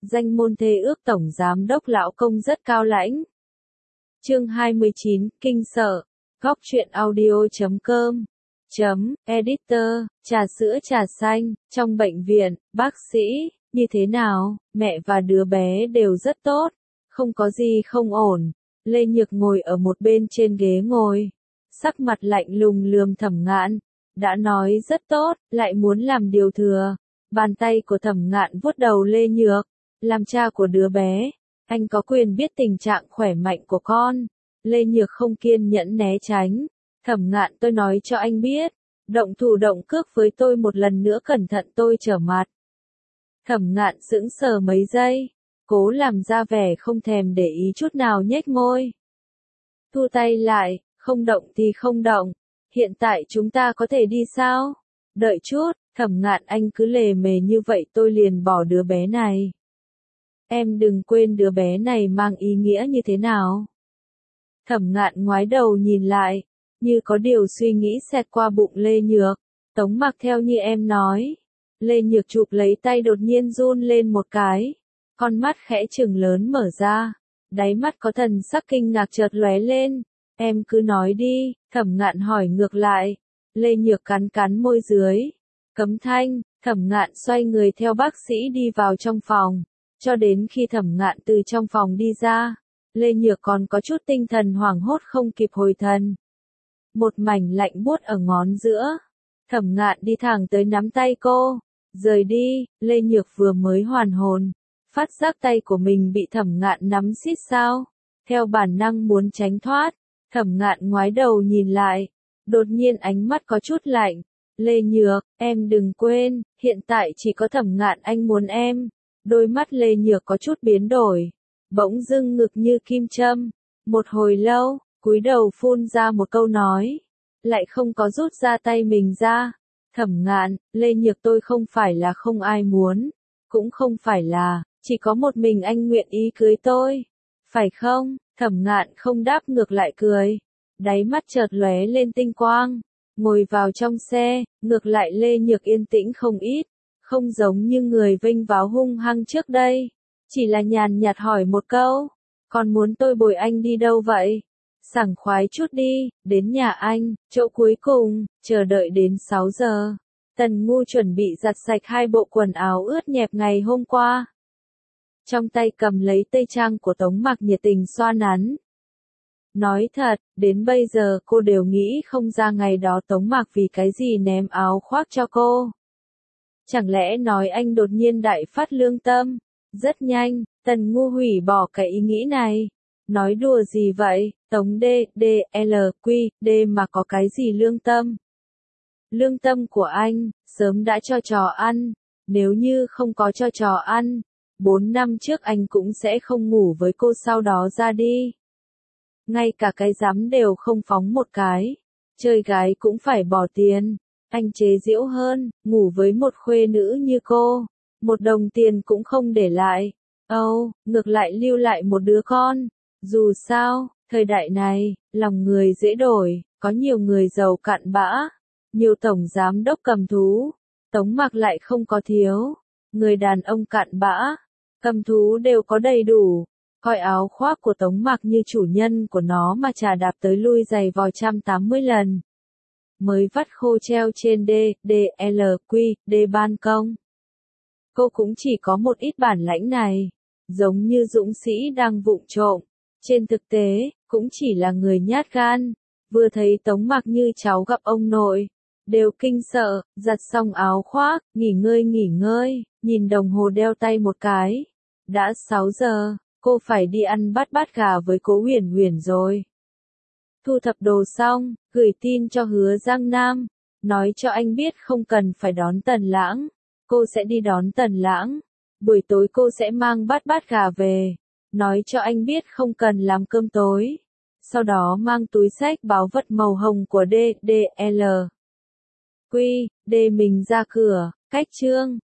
danh môn thê ước tổng giám đốc lão công rất cao lãnh. Chương 29, kinh sợ. Góc truyện audio.com Editor, trà sữa trà xanh, trong bệnh viện, bác sĩ, như thế nào, mẹ và đứa bé đều rất tốt, không có gì không ổn. Lê Nhược ngồi ở một bên trên ghế ngồi, sắc mặt lạnh lùng lườm Thẩm Ngạn, đã nói rất tốt, lại muốn làm điều thừa. Bàn tay của Thẩm Ngạn vuốt đầu Lê Nhược, làm cha của đứa bé, anh có quyền biết tình trạng khỏe mạnh của con. Lê Nhược không kiên nhẫn né tránh. Thẩm Ngạn, tôi nói cho anh biết, động thủ động cước với tôi một lần nữa cẩn thận tôi trở mặt. Thẩm Ngạn sững sờ mấy giây, cố làm ra vẻ không thèm để ý chút nào, nhếch môi. Thu tay lại, không động thì không động, hiện tại chúng ta có thể đi sao? Đợi chút, Thẩm Ngạn, anh cứ lề mề như vậy tôi liền bỏ đứa bé này. Em đừng quên đứa bé này mang ý nghĩa như thế nào. Thẩm Ngạn ngoái đầu nhìn lại, như có điều suy nghĩ xẹt qua bụng Lê Nhược. Tống Mặc theo như em nói. Lê Nhược chụp lấy tay đột nhiên run lên một cái. Con mắt khẽ trừng lớn mở ra. Đáy mắt có thần sắc kinh ngạc chợt lóe lên. Em cứ nói đi, Thẩm Ngạn hỏi ngược lại. Lê Nhược cắn cắn môi dưới. Cấm thanh, Thẩm Ngạn xoay người theo bác sĩ đi vào trong phòng. Cho đến khi Thẩm Ngạn từ trong phòng đi ra, Lê Nhược còn có chút tinh thần hoảng hốt không kịp hồi thần. Một mảnh lạnh buốt ở ngón giữa. Thẩm Ngạn đi thẳng tới nắm tay cô. Rời đi, Lê Nhược vừa mới hoàn hồn. Phát giác tay của mình bị Thẩm Ngạn nắm siết sao. Theo bản năng muốn tránh thoát. Thẩm Ngạn ngoái đầu nhìn lại. Đột nhiên ánh mắt có chút lạnh. Lê Nhược, em đừng quên, hiện tại chỉ có Thẩm Ngạn anh muốn em. Đôi mắt Lê Nhược có chút biến đổi. Bỗng dưng ngực như kim châm. Một hồi lâu, cúi đầu phun ra một câu nói. Lại không có rút ra tay mình ra. Thẩm Ngạn, Lê Nhược, tôi không phải là không ai muốn. Cũng không phải là, chỉ có một mình anh nguyện ý cưới tôi. Phải không? Thẩm Ngạn không đáp, ngược lại cười. Đáy mắt chợt lóe lên tinh quang. Ngồi vào trong xe, ngược lại Lê Nhược yên tĩnh không ít. Không giống như người vênh váo hung hăng trước đây. Chỉ là nhàn nhạt hỏi một câu. Còn muốn tôi bồi anh đi đâu vậy? Sảng khoái chút đi, đến nhà anh, chỗ cuối cùng, chờ đợi đến 6 giờ. Tần Ngu chuẩn bị giặt sạch 2 bộ quần áo ướt nhẹp ngày hôm qua. Trong tay cầm lấy tây trang của Tống Mặc nhiệt tình xoa nắn. Nói thật, đến bây giờ cô đều nghĩ không ra ngày đó Tống Mặc vì cái gì ném áo khoác cho cô. Chẳng lẽ nói anh đột nhiên đại phát lương tâm? Rất nhanh, Tần Ngu hủy bỏ cái ý nghĩ này. Nói đùa gì vậy, Tống D mà có cái gì lương tâm? Lương tâm của anh, sớm đã cho trò ăn. Nếu như không có cho trò ăn, 4 năm trước anh cũng sẽ không ngủ với cô sau đó ra đi. Ngay cả cái rắm đều không phóng một cái. Chơi gái cũng phải bỏ tiền. Anh chế giễu hơn, ngủ với một khuê nữ như cô. 1 đồng tiền cũng không để lại. Ngược lại lưu lại một đứa con. Dù sao, thời đại này, lòng người dễ đổi, có nhiều người giàu cặn bã, nhiều tổng giám đốc cầm thú, Tống Mặc lại không có thiếu. Người đàn ông cặn bã, cầm thú đều có đầy đủ, coi áo khoác của Tống Mặc như chủ nhân của nó mà chà đạp tới lui giày vò 180 lần. Mới vắt khô treo trên D ban công. Cô cũng chỉ có một ít bản lãnh này, giống như dũng sĩ đang vụng trộm. Trên thực tế, cũng chỉ là người nhát gan, vừa thấy Tống Mặc như cháu gặp ông nội, đều kinh sợ, giặt xong áo khoác, nghỉ ngơi, nhìn đồng hồ đeo tay một cái. Đã 6 giờ, cô phải đi ăn bát gà với Cố Huyền Huyền rồi. Thu thập đồ xong, gửi tin cho Hứa Giang Nam, nói cho anh biết không cần phải đón Tần Lãng, cô sẽ đi đón Tần Lãng. Buổi tối cô sẽ mang bát gà về. Nói cho anh biết không cần làm cơm tối. Sau đó mang túi xách báo vật màu hồng của D mình ra cửa, cách Trương,